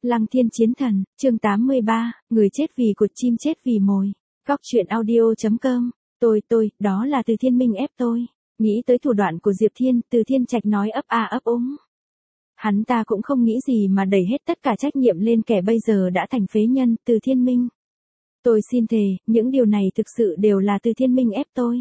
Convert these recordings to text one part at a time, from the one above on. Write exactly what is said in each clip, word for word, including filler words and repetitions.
Lăng thiên chiến thần, chương tám mươi ba, người chết vì cụt chim chết vì mồi. Góc truyện audio.com, tôi tôi, đó là Từ Thiên Minh ép tôi. Nghĩ tới thủ đoạn của Diệp Thiên, Từ Thiên Trạch nói ấp a ấp úng. Hắn ta cũng không nghĩ gì mà đẩy hết tất cả trách nhiệm lên kẻ bây giờ đã thành phế nhân, Từ Thiên Minh. Tôi xin thề, những điều này thực sự đều là Từ Thiên Minh ép tôi.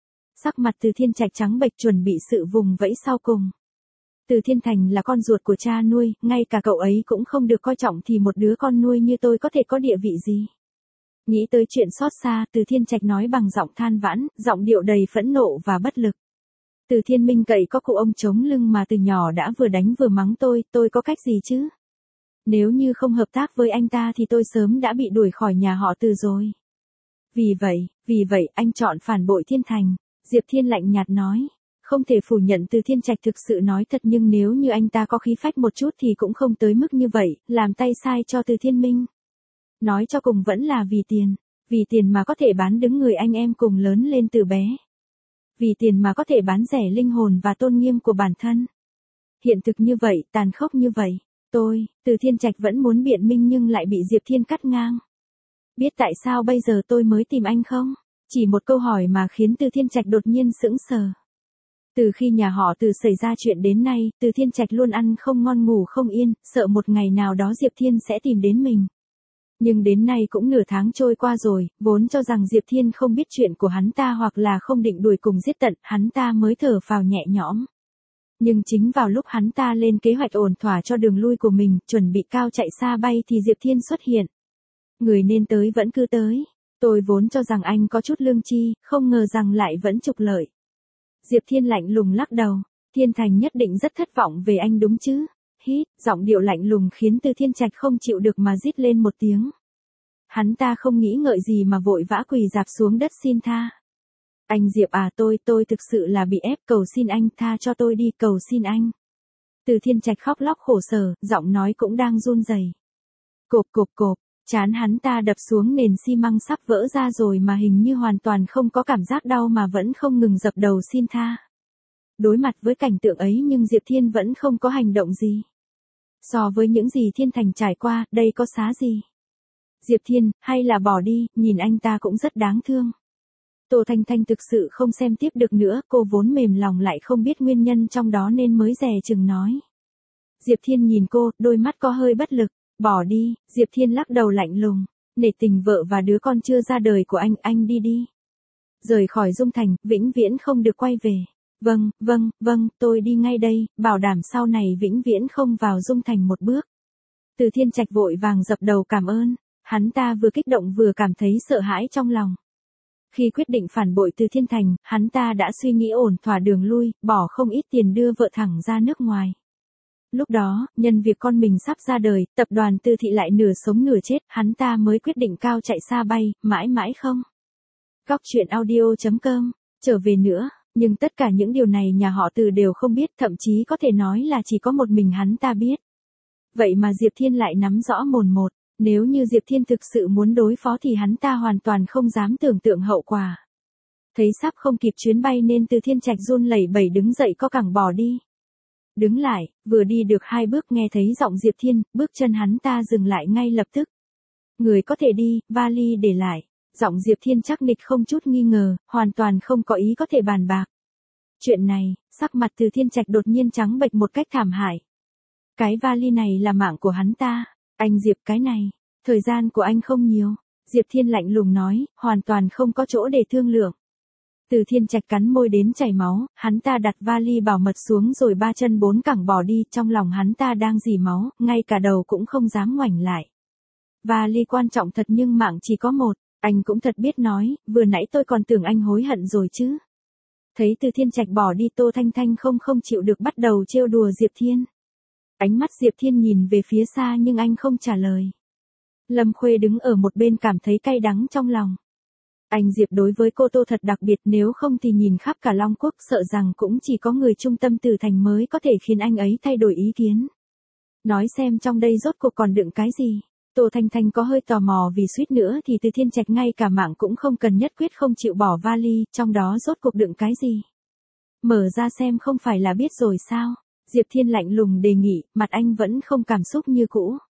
Sắc mặt Từ Thiên Trạch trắng bệch chuẩn bị sự vùng vẫy sau cùng. Từ Thiên Thành là con ruột của cha nuôi, ngay cả cậu ấy cũng không được coi trọng thì một đứa con nuôi như tôi có thể có địa vị gì. Nghĩ tới chuyện xót xa, Từ Thiên Trạch nói bằng giọng than vãn, giọng điệu đầy phẫn nộ và bất lực. Từ Thiên Minh cậy có cụ ông chống lưng mà từ nhỏ đã vừa đánh vừa mắng tôi, tôi có cách gì chứ? Nếu như không hợp tác với anh ta thì tôi sớm đã bị đuổi khỏi nhà họ Từ rồi. Vì vậy, vì vậy anh chọn phản bội Thiên Thành, Diệp Thiên lạnh nhạt nói. Không thể phủ nhận Từ Thiên Trạch thực sự nói thật, nhưng nếu như anh ta có khí phách một chút thì cũng không tới mức như vậy, làm tay sai cho Từ Thiên Minh. Nói cho cùng vẫn là vì tiền, vì tiền mà có thể bán đứng người anh em cùng lớn lên từ bé. Vì tiền mà có thể bán rẻ linh hồn và tôn nghiêm của bản thân. Hiện thực như vậy, tàn khốc như vậy, tôi, Từ Thiên Trạch vẫn muốn biện minh nhưng lại bị Diệp Thiên cắt ngang. Biết tại sao bây giờ tôi mới tìm anh không? Chỉ một câu hỏi mà khiến Từ Thiên Trạch đột nhiên sững sờ. Từ khi nhà họ Từ xảy ra chuyện đến nay, Từ Thiên Trạch luôn ăn không ngon ngủ không yên, sợ một ngày nào đó Diệp Thiên sẽ tìm đến mình. Nhưng đến nay cũng nửa tháng trôi qua rồi, vốn cho rằng Diệp Thiên không biết chuyện của hắn ta hoặc là không định đuổi cùng giết tận, hắn ta mới thở phào nhẹ nhõm. Nhưng chính vào lúc hắn ta lên kế hoạch ổn thỏa cho đường lui của mình, chuẩn bị cao chạy xa bay thì Diệp Thiên xuất hiện. Người nên tới vẫn cứ tới. Tôi vốn cho rằng anh có chút lương tri, không ngờ rằng lại vẫn trục lợi. Diệp Thiên lạnh lùng lắc đầu, Thiên Thành nhất định rất thất vọng về anh đúng chứ? Hít, giọng điệu lạnh lùng khiến Từ Thiên Trạch không chịu được mà rít lên một tiếng. Hắn ta không nghĩ ngợi gì mà vội vã quỳ rạp xuống đất xin tha. Anh Diệp à, tôi, tôi thực sự là bị ép, cầu xin anh tha cho tôi đi, cầu xin anh. Từ Thiên Trạch khóc lóc khổ sở, giọng nói cũng đang run rẩy. Cộp cộp cộp, trán hắn ta đập xuống nền xi măng sắp vỡ ra rồi mà hình như hoàn toàn không có cảm giác đau mà vẫn không ngừng dập đầu xin tha. Đối mặt với cảnh tượng ấy nhưng Diệp Thiên vẫn không có hành động gì. So với những gì Thiên Thành trải qua, đây có xá gì? Diệp Thiên, hay là bỏ đi, nhìn anh ta cũng rất đáng thương. Tô Thanh Thanh thực sự không xem tiếp được nữa, cô vốn mềm lòng lại không biết nguyên nhân trong đó nên mới dè chừng nói. Diệp Thiên nhìn cô, đôi mắt có hơi bất lực. Bỏ đi, Diệp Thiên lắc đầu lạnh lùng, nể tình vợ và đứa con chưa ra đời của anh, anh đi đi. Rời khỏi Dung Thành, vĩnh viễn không được quay về. Vâng, vâng, vâng, tôi đi ngay đây, bảo đảm sau này vĩnh viễn không vào Dung Thành một bước. Từ Thiên Trạch vội vàng dập đầu cảm ơn, hắn ta vừa kích động vừa cảm thấy sợ hãi trong lòng. Khi quyết định phản bội Từ Thiên Thành, hắn ta đã suy nghĩ ổn thỏa đường lui, bỏ không ít tiền đưa vợ thẳng ra nước ngoài. Lúc đó, nhân việc con mình sắp ra đời, tập đoàn Từ Thị lại nửa sống nửa chết, hắn ta mới quyết định cao chạy xa bay, mãi mãi không. Góc truyện audio.com, trở về nữa, nhưng tất cả những điều này nhà họ Từ đều không biết, thậm chí có thể nói là chỉ có một mình hắn ta biết. Vậy mà Diệp Thiên lại nắm rõ mồn một, nếu như Diệp Thiên thực sự muốn đối phó thì hắn ta hoàn toàn không dám tưởng tượng hậu quả. Thấy sắp không kịp chuyến bay nên Từ Thiên Trạch run lẩy bẩy đứng dậy co cẳng bỏ đi. Đứng lại, vừa đi được hai bước nghe thấy giọng Diệp Thiên, bước chân hắn ta dừng lại ngay lập tức. Người có thể đi, vali để lại. Giọng Diệp Thiên chắc nịch không chút nghi ngờ, hoàn toàn không có ý có thể bàn bạc. Chuyện này, sắc mặt Từ Thiên Trạch đột nhiên trắng bệch một cách thảm hại. Cái vali này là mạng của hắn ta. Anh Diệp, cái này, thời gian của anh không nhiều. Diệp Thiên lạnh lùng nói, hoàn toàn không có chỗ để thương lượng. Từ Thiên Trạch cắn môi đến chảy máu, hắn ta đặt vali bảo mật xuống rồi ba chân bốn cẳng bỏ đi, trong lòng hắn ta đang rỉ máu, ngay cả đầu cũng không dám ngoảnh lại. Vali quan trọng thật nhưng mạng chỉ có một, anh cũng thật biết nói, vừa nãy tôi còn tưởng anh hối hận rồi chứ. Thấy Từ Thiên Trạch bỏ đi, Tô Thanh Thanh không không chịu được bắt đầu trêu đùa Diệp Thiên. Ánh mắt Diệp Thiên nhìn về phía xa nhưng anh không trả lời. Lâm Khuê đứng ở một bên cảm thấy cay đắng trong lòng. Anh Diệp đối với cô Tô thật đặc biệt, nếu không thì nhìn khắp cả Long Quốc sợ rằng cũng chỉ có người trung tâm Từ Thành mới có thể khiến anh ấy thay đổi ý kiến. Nói xem trong đây rốt cuộc còn đựng cái gì. Tô Thanh Thanh có hơi tò mò vì suýt nữa thì Từ Thiên Trạch ngay cả mạng cũng không cần, nhất quyết không chịu bỏ vali, trong đó rốt cuộc đựng cái gì. Mở ra xem không phải là biết rồi sao. Diệp Thiên lạnh lùng đề nghị, mặt anh vẫn không cảm xúc như cũ.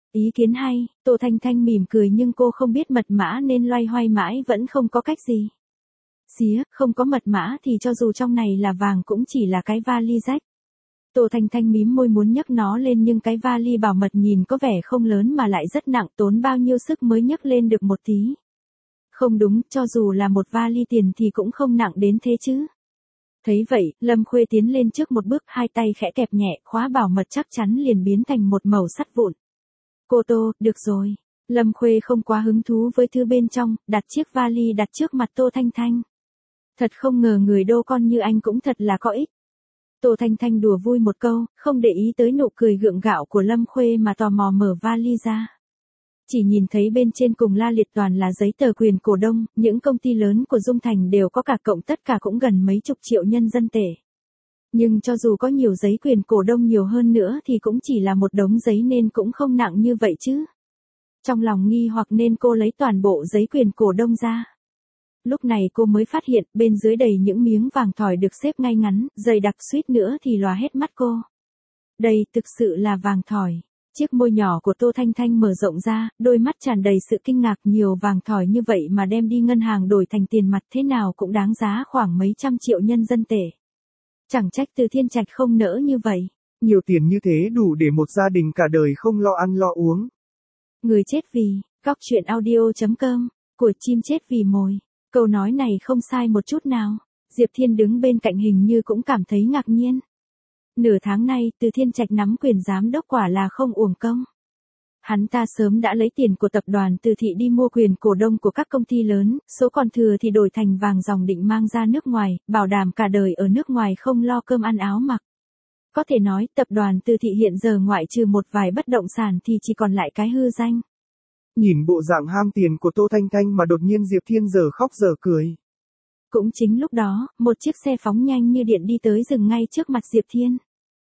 Ý kiến hay, Tô Thanh Thanh mỉm cười nhưng cô không biết mật mã nên loay hoay mãi vẫn không có cách gì. Xía, không có mật mã thì cho dù trong này là vàng cũng chỉ là cái vali rách. Tô Thanh Thanh mím môi muốn nhấc nó lên nhưng cái vali bảo mật nhìn có vẻ không lớn mà lại rất nặng, tốn bao nhiêu sức mới nhấc lên được một tí. Không đúng, cho dù là một vali tiền thì cũng không nặng đến thế chứ. Thấy vậy, Lâm Khuê tiến lên trước một bước, hai tay khẽ kẹp nhẹ, khóa bảo mật chắc chắn liền biến thành một mẩu sắt vụn. Cô Tô, được rồi. Lâm Khuê không quá hứng thú với thứ bên trong, đặt chiếc vali đặt trước mặt Tô Thanh Thanh. Thật không ngờ người đô con như anh cũng thật là có ích. Tô Thanh Thanh đùa vui một câu, không để ý tới nụ cười gượng gạo của Lâm Khuê mà tò mò mở vali ra. Chỉ nhìn thấy bên trên cùng la liệt toàn là giấy tờ quyền cổ đông, những công ty lớn của Dung Thành đều có cả, cộng tất cả cũng gần mấy chục triệu nhân dân tệ. Nhưng cho dù có nhiều giấy quyền cổ đông nhiều hơn nữa thì cũng chỉ là một đống giấy nên cũng không nặng như vậy chứ. Trong lòng nghi hoặc nên cô lấy toàn bộ giấy quyền cổ đông ra. Lúc này cô mới phát hiện bên dưới đầy những miếng vàng thỏi được xếp ngay ngắn, dày đặc suýt nữa thì lòa hết mắt cô. Đây thực sự là vàng thỏi. Chiếc môi nhỏ của Tô Thanh Thanh mở rộng ra, đôi mắt tràn đầy sự kinh ngạc, nhiều vàng thỏi như vậy mà đem đi ngân hàng đổi thành tiền mặt thế nào cũng đáng giá khoảng mấy trăm triệu nhân dân tệ. Chẳng trách Từ Thiên Trạch không nỡ như vậy. Nhiều tiền như thế đủ để một gia đình cả đời không lo ăn lo uống. Người chết vì, cóc truyện audio chấm com, của chim chết vì mồi. Câu nói này không sai một chút nào. Diệp Thiên đứng bên cạnh hình như cũng cảm thấy ngạc nhiên. Nửa tháng nay, Từ Thiên Trạch nắm quyền giám đốc quả là không uổng công. Hắn ta sớm đã lấy tiền của tập đoàn Từ Thị đi mua quyền cổ đông của các công ty lớn, số còn thừa thì đổi thành vàng dòng định mang ra nước ngoài, bảo đảm cả đời ở nước ngoài không lo cơm ăn áo mặc. Có thể nói, tập đoàn Từ Thị hiện giờ ngoại trừ một vài bất động sản thì chỉ còn lại cái hư danh. Nhìn bộ dạng ham tiền của Tô Thanh Thanh mà đột nhiên Diệp Thiên giờ khóc giờ cười. Cũng chính lúc đó, một chiếc xe phóng nhanh như điện đi tới dừng ngay trước mặt Diệp Thiên.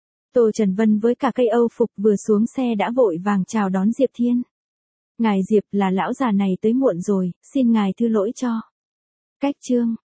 Tô Trần Vân với cả cây Âu phục vừa xuống xe đã vội vàng chào đón Diệp Thiên. Ngài Diệp, là lão già này tới muộn rồi, xin ngài thứ lỗi cho. Cách chương.